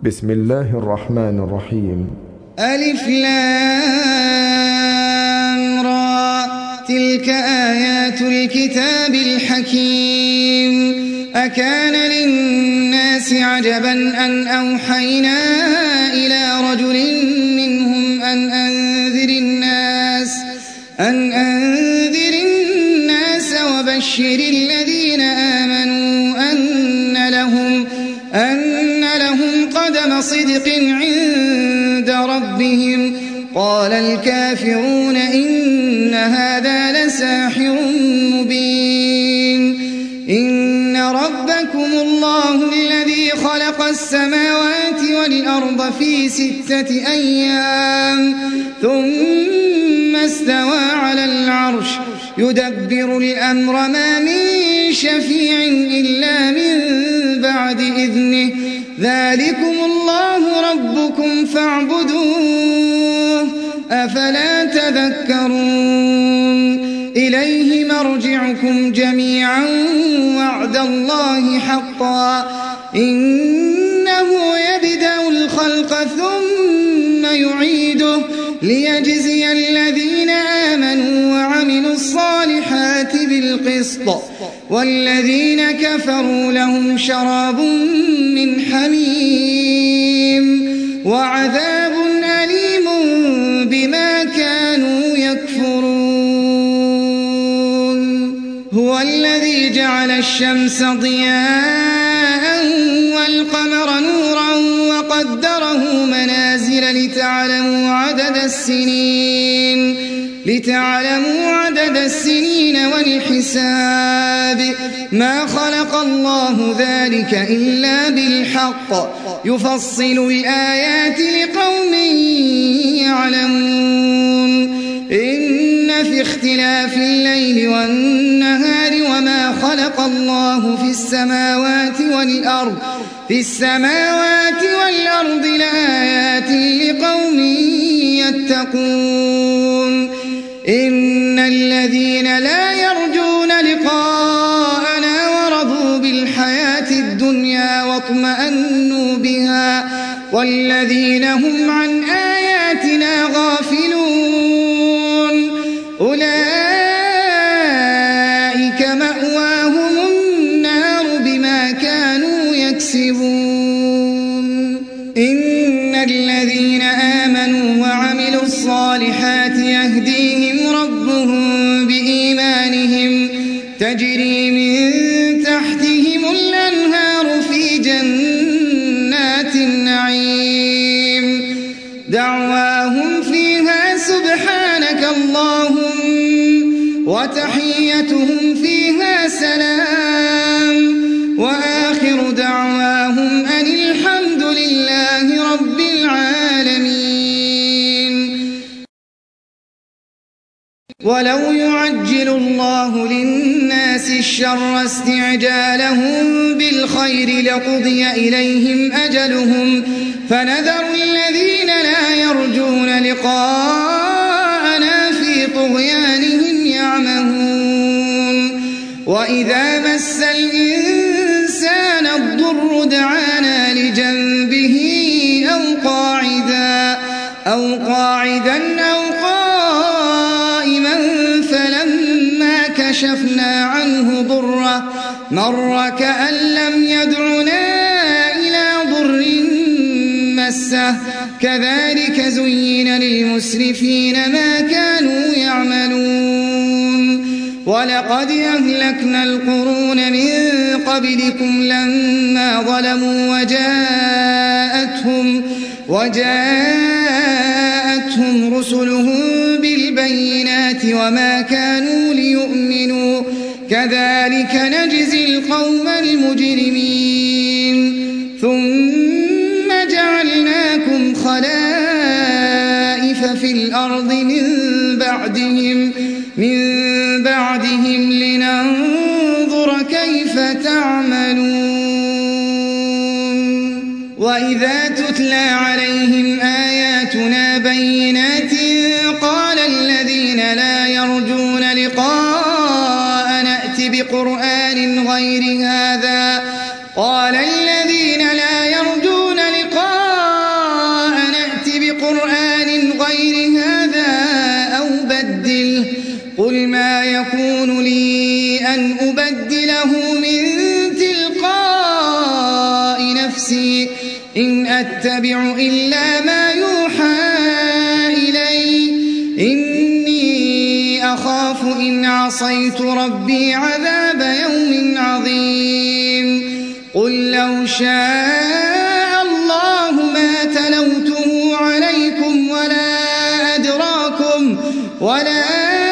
بسم الله الرحمن الرحيم. ألف لام را، تلك آيات الكتاب الحكيم. أكان للناس عجبا أن أوحينا إلى رجل منهم أن أنذر الناس وبشر الذين آمنوا أن لهم قدم صدق عند ربهم. قال الكافرون إن هذا لساحر مبين. إن ربكم الله الذي خلق السماوات والأرض في 6 أيام ثم استوى على العرش يدبر الأمر ما من شفيع إلا من بعد إذنه. ذلكم الله ربكم فاعبدوه أفلا تذكرون. إليه مرجعكم جميعا وعد الله حقا إنه يبدأ الخلق ثم يعيده ليجزي الذين آمنوا وعملوا الصالحات بالقسط والذين كفروا لهم شراب من حميم وعذاب أليم بما كانوا يكفرون. هو الذي جعل الشمس ضياء والقمر نورا وقدره منازل لتعلموا عدد السنين والحساب. ما خلق الله ذلك إلا بالحق يفصل الآيات لقوم يعلمون. إن في اختلاف الليل والنهار وما خلق الله في السماوات والأرض لآيات لقوم يتقون. إن الذين لا يرجون لقاءنا ورضوا بالحياة الدنيا واطمأنوا بها والذين هم عن آياتنا غافلون أولئك مأواهم النار بما كانوا يكسبون. إن الذين آمنوا وعملوا الصالحات يهديهم ربهم بإيمانهم تجري من تحتهم الأنهار في جنات النعيم. دعواهم فيها سبحانك اللهم وتحيتهم فيها سلام وآخر دعواهم أن الحمد لله رب العالمين. ولو يعجل الله للناس الشر استعجالهم بالخير لقضي إليهم أجلهم فنذر الذين لا يرجون لقاءنا في طغيانهم يعمهون. وإذا مس الإنسان الضر دعانا لجنبه أو قاعدا أو قائما فلما كشفنا عنه ضره مر كأن لم يدعنا إلى ضر مسه. كذلك زين للمسرفين ما كانوا يعملون. ولقد أهلكنا القرون من قبلكم لما ظلموا وجاءتهم رسلهم بالبينات وما كانوا ليؤمنوا كذلك نجزي القوم المجرمين. ثم جعلناكم خلائف في الأرض من بعدهم لننظر كيف تعملون. وإذا تتلى عليهم آياتنا بينات قال الذين لا يرجون لقاءنا ائت بقرآن غير هذا قال الذين لا يرجون لقاءنا نفسي إن أتبع إلا ما يوحى إلي إني أخاف إن عصيت ربي عذاب يوم عظيم قل لو شاء الله ما تلوته عليكم ولا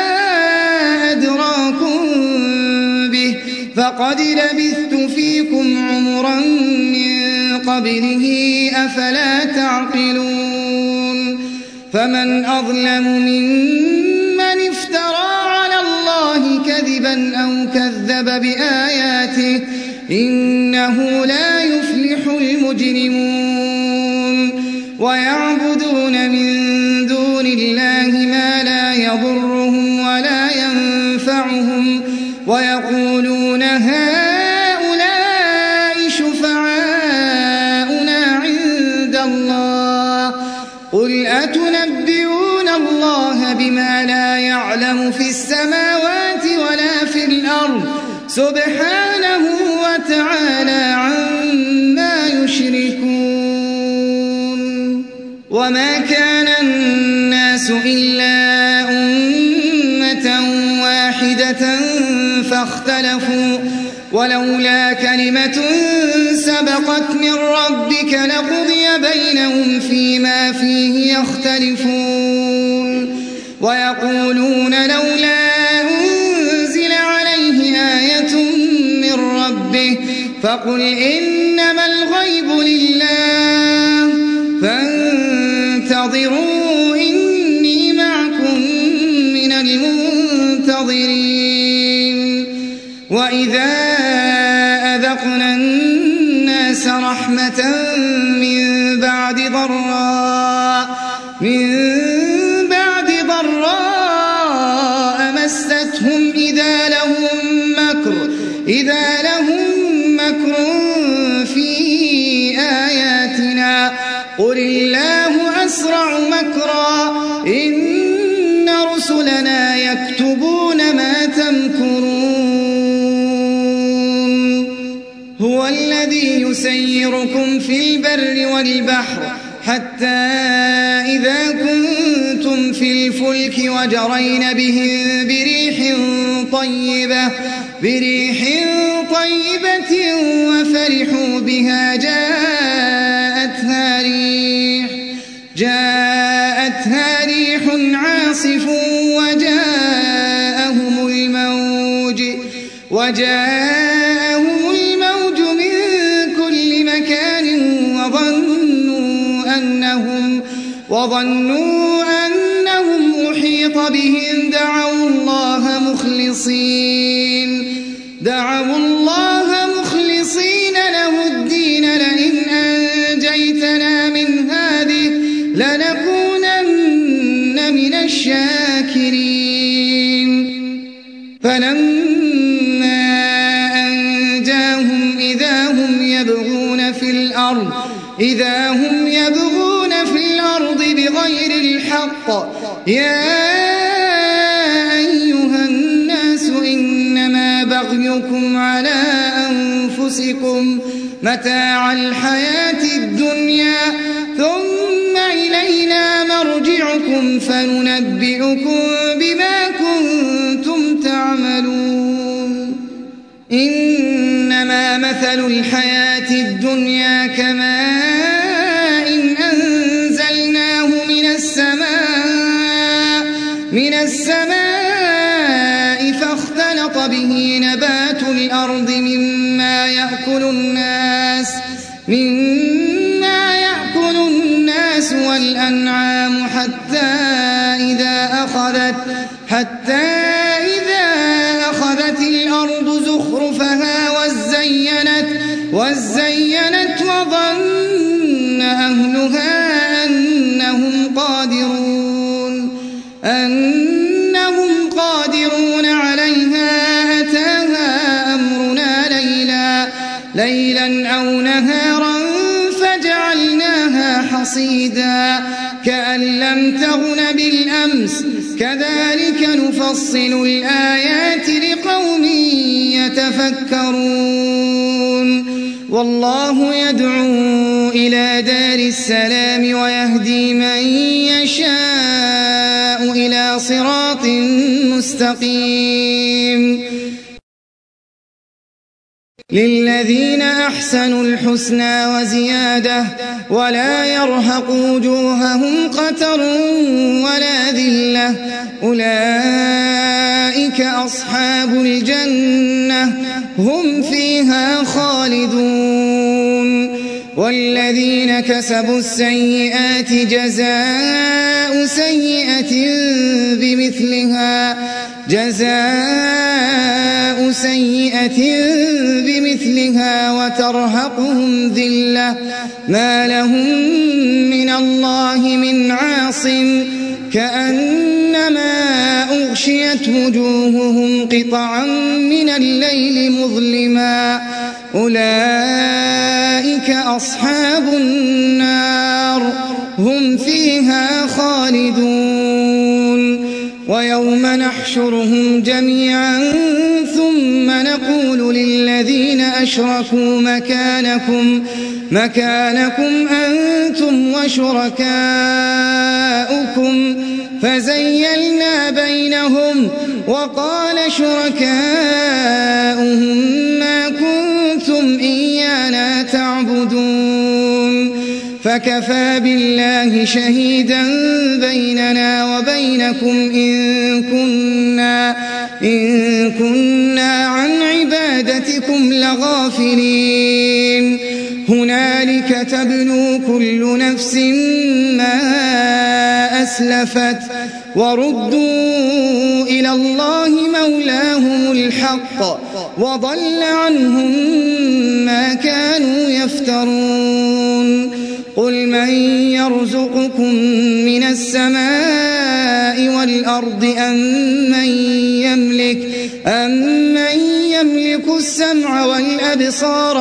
أدراكم به فقد لبثت فيكم عمرا من قبله أفلا تعقلون فمن أظلم ممن افترى على الله كذبا أو كذب بآياته إنه لا يفلح المجرمون ويعبدون من دون الله ما لا يضرهم ولا ينفعهم ويقولون هؤلاء شفعاؤنا عند الله قل أتنبئون الله بما لا يعلم في السماوات ولا في الأرض سبحانه وتعالى عما يشركون وما كان الناس إلا أمة واحدة فاختلفوا ولولا كلمة سبقت من ربك لقضي بينهم فيما فيه يختلفون ويقولون لولا أنزل عليه آية من ربه فقل إنما الغيب لله فانتظروا إني معكم من المنتظرين وإذا أذقنا الناس رحمة من بعد ضراء مستهم إذا لهم مكر في آياتنا قل الله أسرع مكرا إن رسلنا يكتبون ما تمكرون هو الذي يسيركم في البر والبحر حتى إذا كنتم في الفلك وجرين بهم بريح طيبة وفرحوا بها جاءتها ريح عاصف وجاءهم الموج من كل مكان وظنوا أنهم أحيط بهم دعوا الله مخلصين له الدين لئن أنجيتنا من هذه لنكونن من الشاكرين فلما أنجاهم إذا هم يبغون في الأرض بغير الحق يا أيها الناس إنما بغيكم على أنفسكم متاع الحياة الدنيا ثم إلينا مرجعكم فننبئكم بما كنتم تعملون إنما مثل الحياة الدنيا كماء أنزلناه من السماء فاختلط به نبات الأرض مما يأكل الناس والأنعام حتى إذا أخذت الأرض زخرفها وزينت وظن أهلها أنهم قادرون عليها أتاها أمرنا ليلا أو نهارا فجعلناها حصيدا كأن كأن لم تغن بالأمس كذلك نفصل الآيات لقوم يتفكرون والله يدعو إلى دار السلام ويهدي من يشاء إلى صراط مستقيم للذين أحسنوا الحسنى وزيادة ولا يرهق وجوههم قتر ولا ذلة أولئك أصحاب الجنة هم فيها خالدون والذين كسبوا السيئات جزاء سيئة بمثلها وترهقهم ذلة ما لهم من الله من عاصم كأنما أغشيت وجوههم قطعا من الليل مظلما أولئك أصحاب النار هم فيها خالدون ويوم نحشرهم جميعا ثم نقول للذين أشركوا مكانكم أنتم وشركاؤكم فزيلنا بينهم وقال شركاؤهم ما كنتم إيانا تعبدون فكفى بالله شهيدا بيننا وبينكم إن كنا عن عبادتكم لغافلين هنالك تبلو كل نفس ما أسلفت وردوا إلى الله مولاهم الحق وضل عنهم ما كانوا يفترون قل من يرزقكم من السماء والأرض أمن يملك السمع والأبصار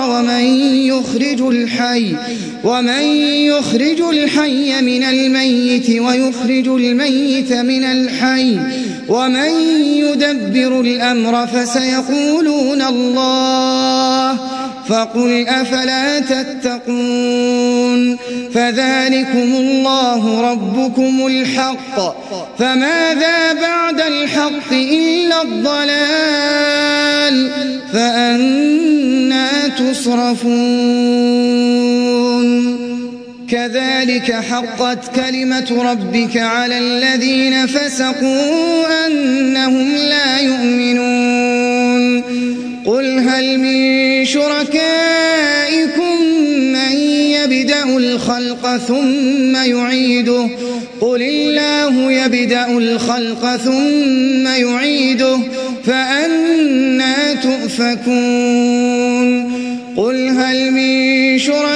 ومن يخرج الحي من الميت ويخرج الميت من الحي ومن يدبر الأمر فسيقولون الله فقل أفلا تتقون فذلكم الله ربكم الحق فماذا بعد الحق إلا الضلال فأنى تصرفون كذلك حقت كلمة ربك على الذين فسقوا أنهم لا يؤمنون قل هل من شركائكم من يبدأ الخلق ثم يعيده قل الله يبدأ الخلق ثم يعيده فأنى تؤفكون قل هل من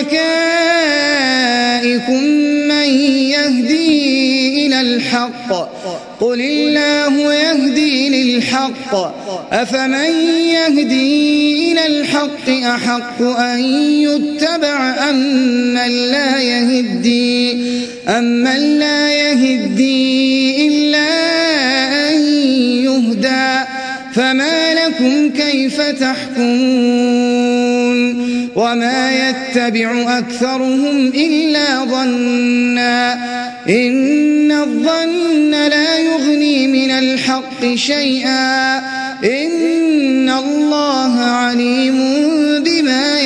شركائكم من يهدي إلى الحق قل الله يهدي للحق أفمن يهدي إلى الحق أحق أن يتبع أمن لا يهدي إلا أن يهدى فما لكم كيف تحكمون وما يتبع أكثرهم إلا ظنا إن الظن لا يغني من الحق شيئا إن الله عليم بما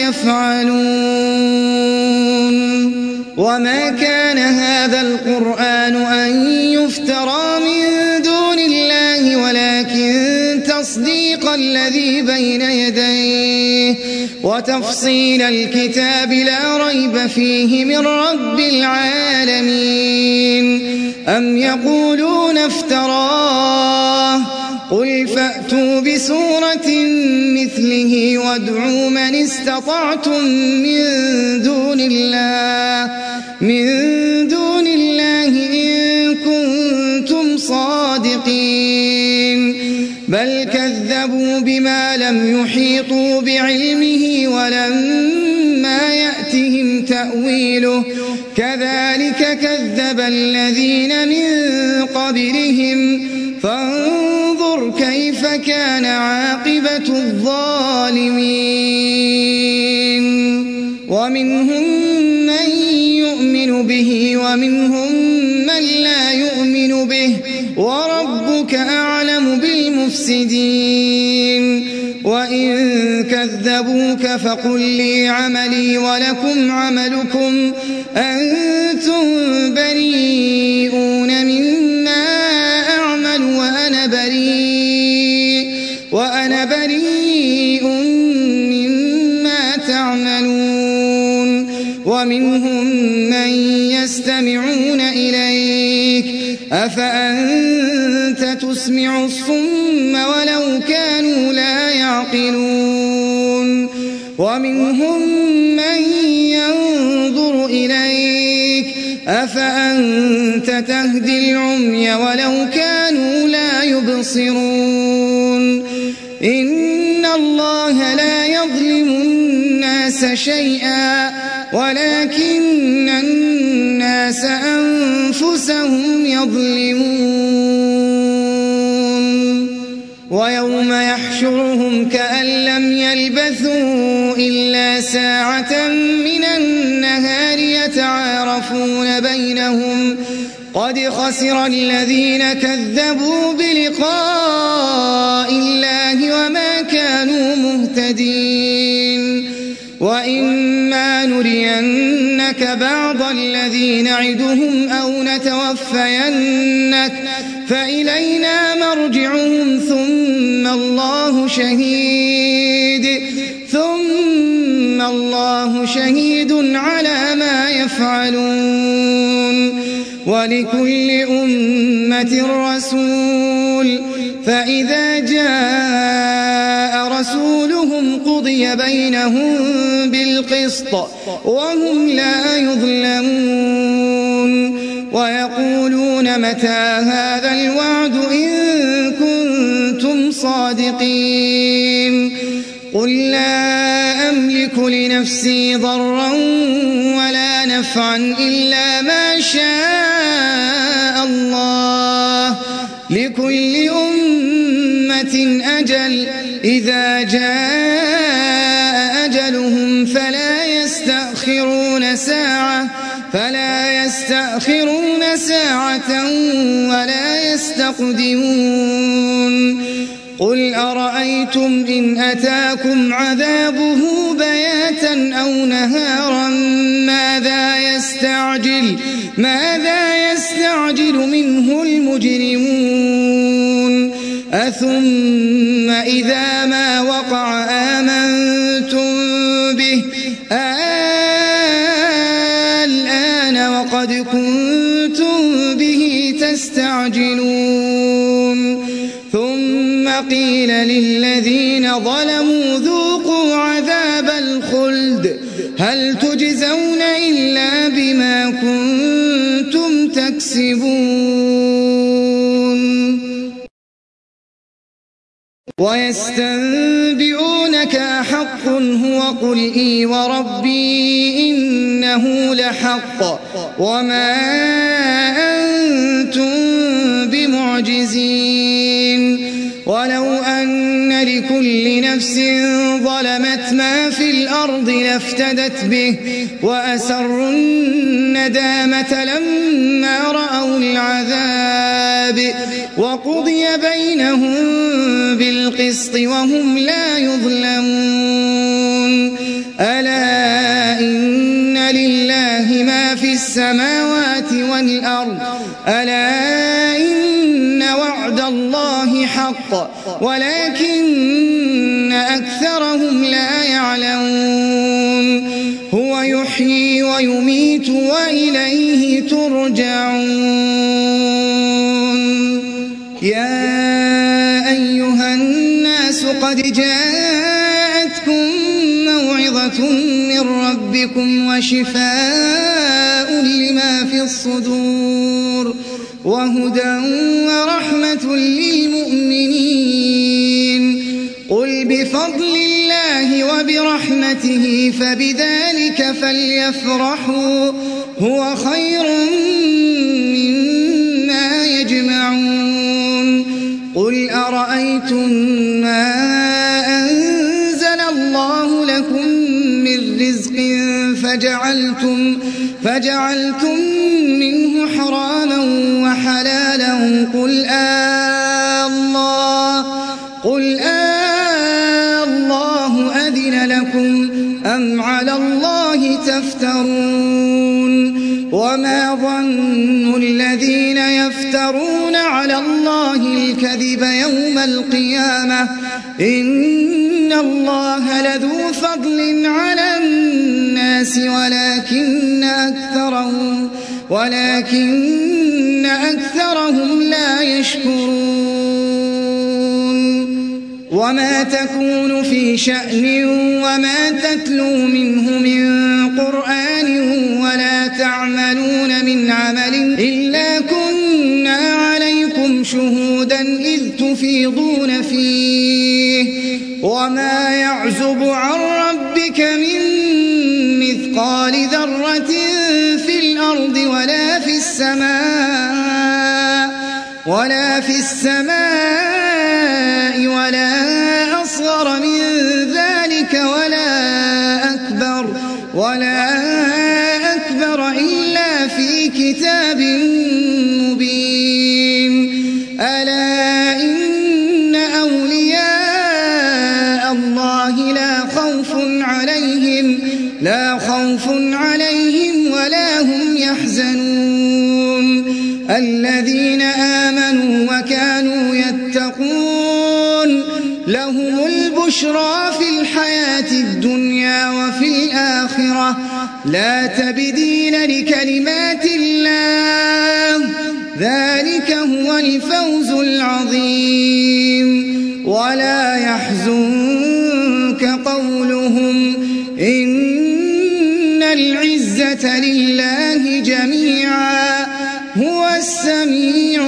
يفعلون وما كان هذا القرآن أن يفترى من دون الله ولكن تصديق الذي بين يديه وتفصيل الكتاب لا ريب فيه من رب العالمين أم يقولون افتراه قل فأتوا بسورة مثله وادعوا من استطعتم من دون الله إن كنتم صادقين بل كذبوا بما لم يحيطوا بعلمه ولما يأتهم تأويله كذلك كذب الذين من قبلهم فانظر كيف كان عاقبة الظالمين ومنهم من يؤمن به ومنهم من لا يؤمن به وربك أعلم بالمفسدين وإن كذبوك فقل لي عملي ولكم عملكم أنتم بريئون مما أعمل وأنا بريء مما تعملون ومنهم من يستمعون إليك أفأنت تسمع الصم ولو كانوا لا يعقلون ومنهم من ينظر إليك أفأنت تهدي العمي ولو كانوا لا يبصرون إن الله لا يظلم الناس شيئا ولكن الناس أنفسهم يظلمون ويوم يحشرهم كأن لم يلبثوا إلا ساعة من النهار يتعارفون بينهم قد خسر الذين كذبوا بلقاء الله وما كانوا مهتدين وإما نرينك بعض الذي نعدهم أو نتوفينك فإلينا مرجعهم ثم الله شهيد على ما يفعلون ولكل أمة رسول فإذا جاء رسولهم قضي بينهم بالقسط وهم لا يظلمون ويقولون متى هذا الوعد إن كنتم صادقين قل لا أملك لنفسي ضرا ولا نفعا إلا ما شاء الله لكل أمة أجل إذا جاء أجلهم فلا يستأخرون ساعة ولا يستقدمون قل أرأيتم إن أتاكم عذابه بياتا أو نهارا ماذا يستعجل منه المجرمون أثم إذا ما وقع آمنتم به الآن وقد كنتم به تستعجلون ثم قيل للذين ظلموا ذوقوا عذاب الخلد هل تجزون إلا بما كنتم تكسبون ويستنبئونك أحق هو قل إي وربي إنه لحق وما أنتم بمعجزين ولو أن لكل نفس ظلمت ما في الأرض لافتدت به وأسروا الندامة لما رأوا العذاب وقضي بينهم بالقسط وهم لا يظلمون ألا إن لله ما في السماوات والأرض ألا إن وعد الله حق ولكن أكثرهم لا يعلمون هو يحيي ويميت وإليه ترجعون يا أيها الناس قد جاءتكم موعظة من ربكم وشفاء لما في الصدور وهدى ورحمة للمؤمنين قل بفضل الله وبرحمته فبذلك فليفرحوا هو خير مما يجمعون قل أرأيتم ما أنزل الله لكم من رزق فجعلتم منه حراما وحلالا قل الله أذن لكم أم على الله تفترون وما ظن الذين يفترون على الله الكذب يوم القيامة إن الله لذو فضل على الناس ولكن أكثرهم لا يشكرون وما تكون في شأن وما تتلو منه من قرآن ولا تعملون من عمل إلا كنا عليكم شهودا إذ تفيضون فيه وما يعزب عن ربك من مثقال ذرة في الأرض ولا في السماء ولا أصغر من ذلك ولا أكبر إلا في كتاب مبين ألا إن أولياء الله لا خوف عليهم ولا هم يحزنون الذين آمنوا وكانوا يتقون لهم البشرى في الحياة الدنيا وفي الآخرة لا تبديل لكلمات الله ذلك هو الفوز العظيم ولا يحزنك قولهم إن العزة لله جميعا هو السميع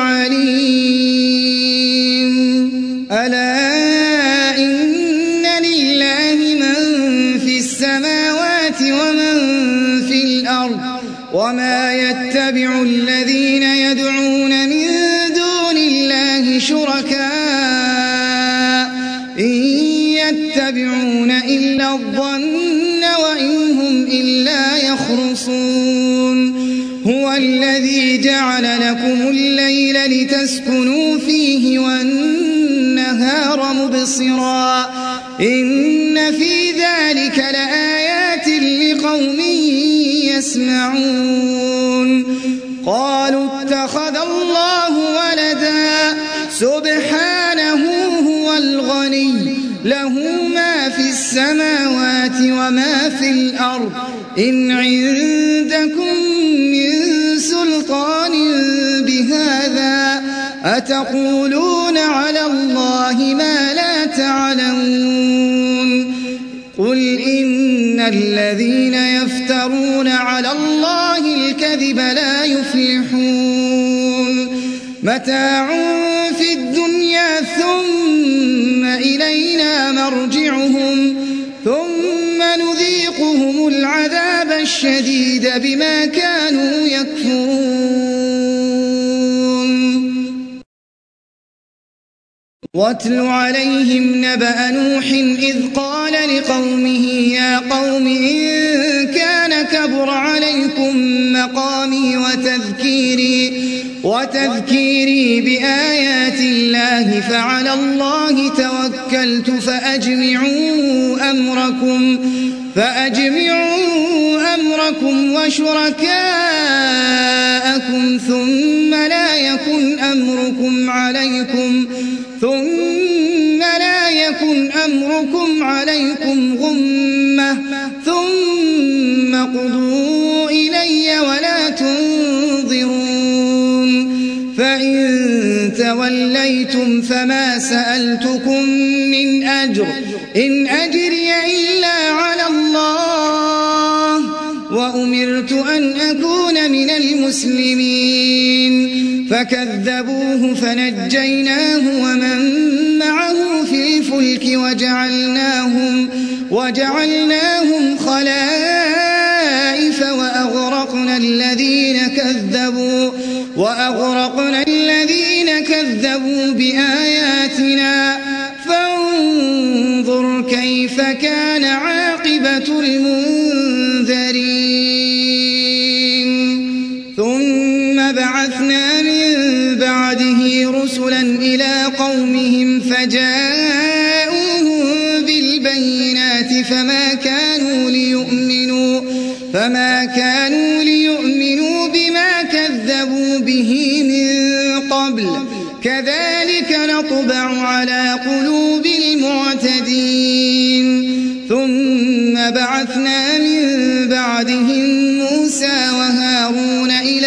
العليم ألا إن لله من في السماوات ومن في الأرض وما يتبع الذين يدعون من دون الله شركاء إن يتبعون إلا الظن وإن هم إلا يخرصون هو الذي جعل لكم الليل لتسكنوا فيه والنهار مبصرا إن في ذلك لآيات لقوم يسمعون قالوا اتخذ الله ولدا سبحانه هو الغني له ما في السماوات وما في الأرض إن عندكم من سلطان بهذا أتقولون على الله ما لا تعلمون قل إن الذين يفترون على الله الكذب لا يفلحون متاع في الدنيا ثم إلينا مرجعهم ثم نذيقهم العذاب الشديد بما كانوا يكفرون واتل عليهم نبأ نوح إذ قال لقومه يا قوم إن كان كبر عليكم مقامي وتذكيري بآيات الله فعلى الله توكلت فأجمعوا أمركم وشركاءكم ثم لا يكن أمركم عليكم غمة ثم قضوا إلي ولا تنظرون فإن توليتم فما سألتكم من أجر إن أجري إلا على الله وأمرت أن أكون من المسلمين فكذبوه فنجيناه ومن معه في الفلك الفلك وجعلناهم خلائف وأغرقنا الذين كذبوا بآياتنا فانظر كيف كان عاقبة المنذرين ثم بعثنا من بعده رسلا إلى قومهم فجاءوهم بالبينات فما كانوا ليؤمنوا بما كذبوا به من قبل كذلك نطبع على قلوب المعتدين ثم بعثنا من بعدهم موسى وهارون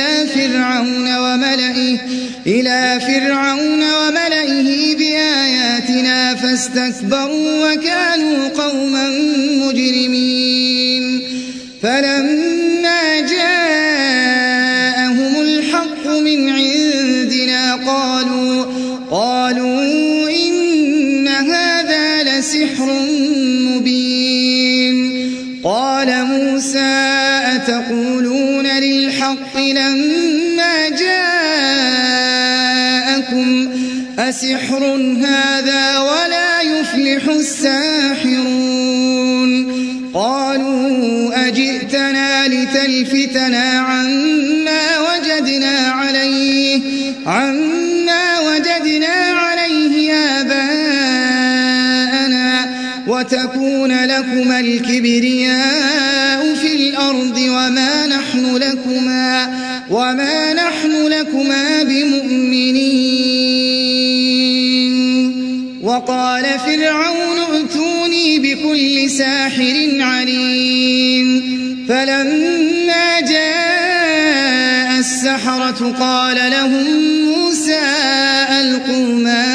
إلى فرعون وملئه بآياتنا فاستكبروا وكانوا قوما مجرمين فلما جاءهم الحق من عندنا قالوا إن هذا لسحر مبين قال موسى أتقولون للحق لما جاءكم أسحر هذا ولا يفلح الساحرون قالوا أجئتنا لتلفتنا عما وجدنا عليه آباءنا وتكون لكما الكبرياء في الأرض وما نحن لكما بمؤمنين وقال فرعون ائتوني بكل ساحر عليم فلما جاء السحرة قال لهم موسى ألقوا ما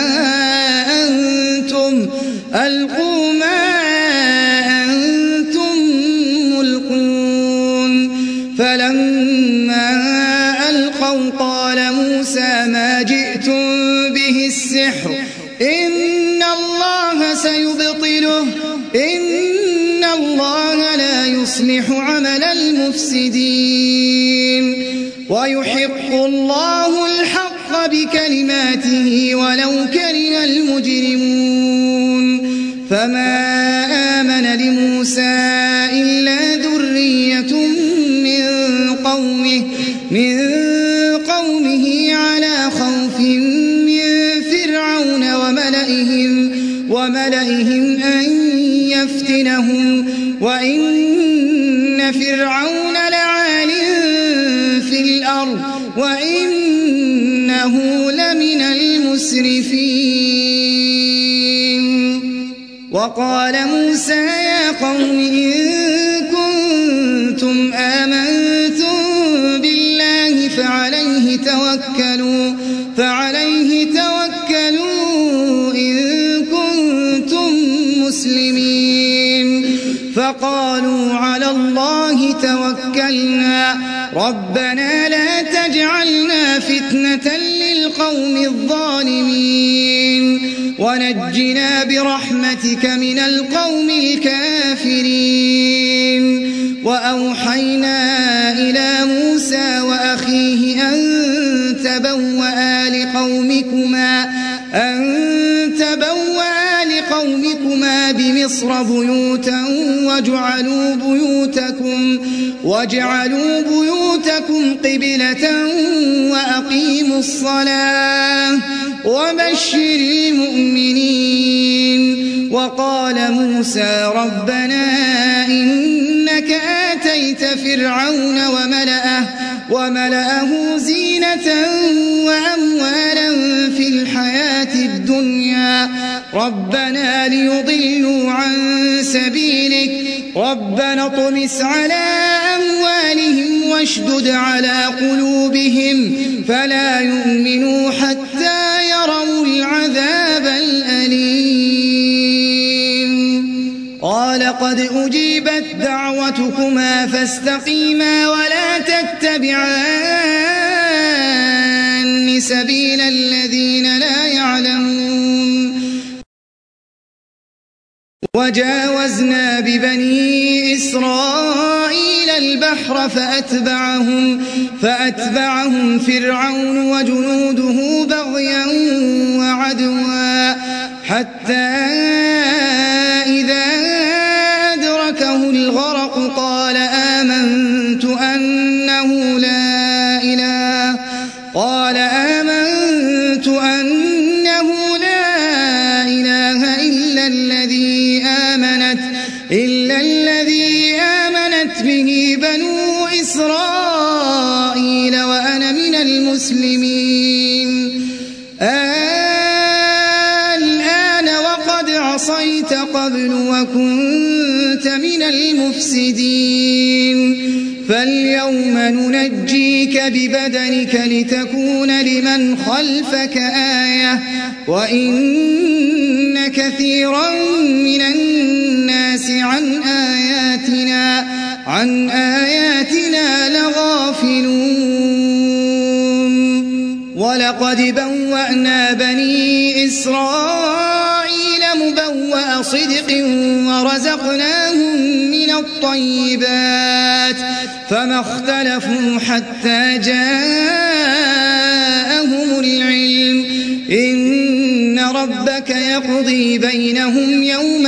أنتم ملقون فلما ألقوا قال موسى ما جئتم به السحر إن الله سيبطله إن الله لا يصلح عمل المفسدين ويحق الله الحق بكلماته ولو كره المجرمون فما آمن لموسى إلا ذرية من قومه على خوف من فرعون وملئهم أن يفتنهم وإن فرعون لعال في الأرض وإنه لمن المسرفين وقال موسى يا قوم إن كنتم آمنتم بالله فعليه توكلوا إن كنتم مسلمين فقالوا على الله توكلنا ربنا لا تجعلنا فتنة للقوم الظالمين ونجنا برحمتك من القوم الكافرين وأوحينا إلى موسى وأخيه أن تبوأ لقومكما بمصر بيوتا واجعلوا بيوتكم قبلة وأقيموا الصلاة وبشر المؤمنين وقال موسى ربنا إنك آتيت فرعون وملأه زينة وأموالا في الحياة الدنيا ربنا ليضلوا عن سبيلك ربنا اطمس على أموالهم واشدد على قلوبهم فلا يؤمنوا حتى يروا العذاب الأليم قال قد أجيبت دعوتكما فاستقيما ولا تتبعان سبيل الذين لا يعلمون وجاوزنا ببني إسرائيل البحر فأتبعهم فرعون وجنوده بغيا وعدوا حتى إذا أدركه الغرق قال آمنت أنه لا إله إلا الذي آمنت به بنو إسرائيل وأنا من المسلمين. الآن وقد عصيت قبل وكنت من المفسدين فاليوم ننجيك ببدنك لتكون لمن خلفك آية وإن كثيرا من الناس عن آياتنا لغافلون. ولقد بوأنا بني إسرائيل مبوأ صدق ورزقناهم من الطيبات فما اختلفوا حتى جاءهم العلم إن ربك يقضي بينهم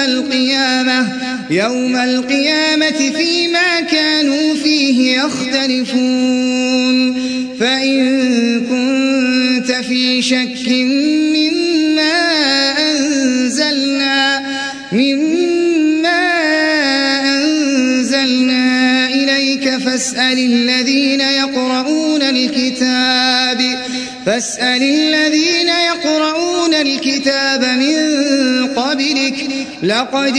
يوم القيامة فيما كانوا فيه يختلفون. فإن كنت في شك مما أنزلنا إليك فاسأل الذين يقرؤون الكتاب من قبلك لقد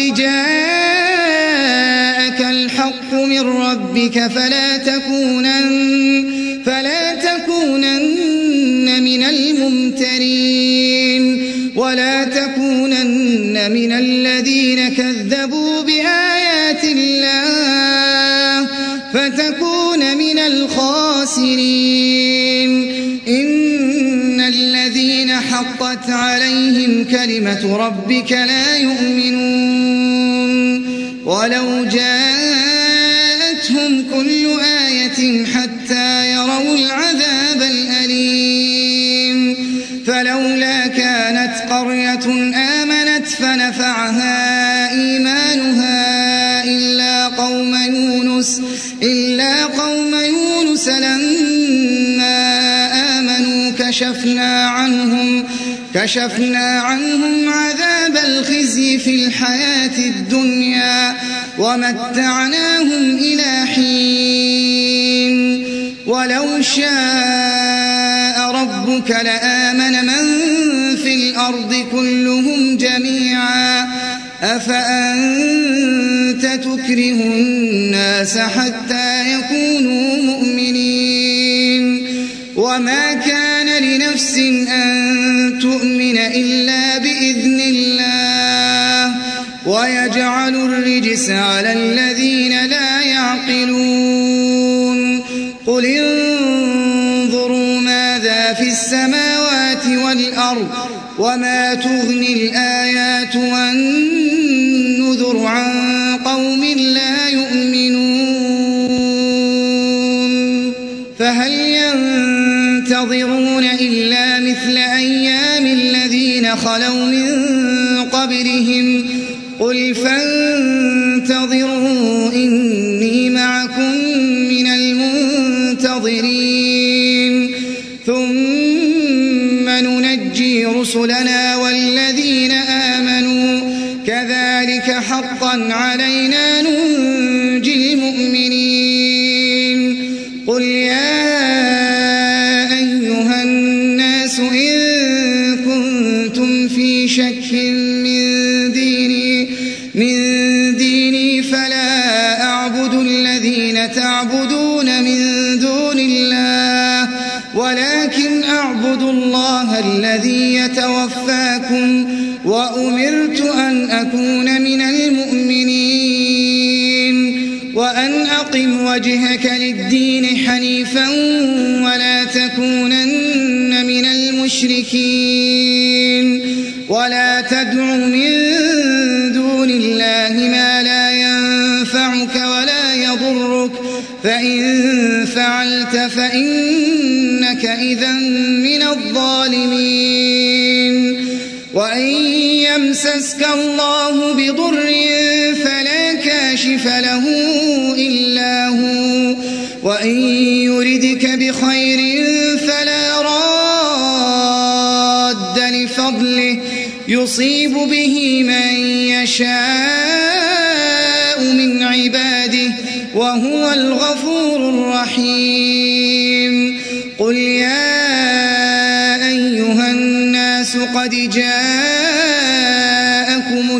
جاءك الحق من ربك فلا تكونن من الممترين ولا تكونن من الذين كذبوا بآيات الله فتكون من الخاسرين. إن الذين حقت عليهم كلمة ربك لا يؤمنون ولو جاءتهم كل آية حتى يروا العذاب الأليم. فلولا كانت قرية آمنت فنفعها إيمانها إلا قوم يونس لما آمنوا كشفنا عنهم عذاب الخزي في الحياة الدنيا ومتعناهم إلى حين. ولو شاء ربك لآمن من في الأرض كلهم جميعا أفأنت تكره الناس حتى يكونوا مؤمنين. وما كان لنفس أن تؤمن إلا بإذن الله ويجعل الرجس على الذين لا يعقلون. قل انظروا ماذا في السماوات والأرض وما تغني الآيات والنذر عن قوم لا يؤمنون. فهل ينتظرون إلا مثل أيام الذين خلوا من قبلهم قل فانتظروا إني معكم من المنتظرين ثم ننجي رسلنا والذين آمنوا كذلك حقا علينا ننجي المؤمنين. قل يا أيها الناس إن كنتم في شك من ديني فلا أعبد الذين تعبدون من دون الله ولكن أعبد الله الذي يتوفاكم وأمرت أن أكون من المؤمنين وأن أقم وجهك للدين حنيفا ولا تكونن من المشركين ولا تدع من دون الله فعلت فإنك إذا من الظالمين وإن يمسسك الله بضر فلا كاشف له إلا هو وإن يردك بخير فلا راد لفضله يصيب به من يشاء من عباده وهو الغفور الرحيم قل يا أيها الناس قد جاءكم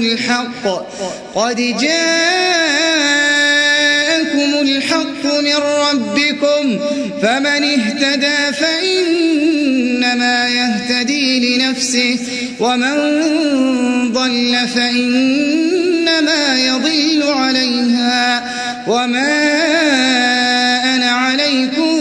الحق من ربكم فمن اهتدى فإنما يهتدي لنفسه ومن ضل فإنما يضل عليها وما أنا عليكم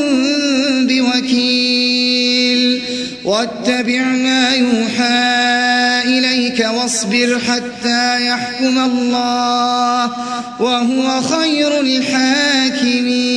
بوكيل واتبع ما يوحى إليك واصبر حتى يحكم الله وهو خير الحاكمين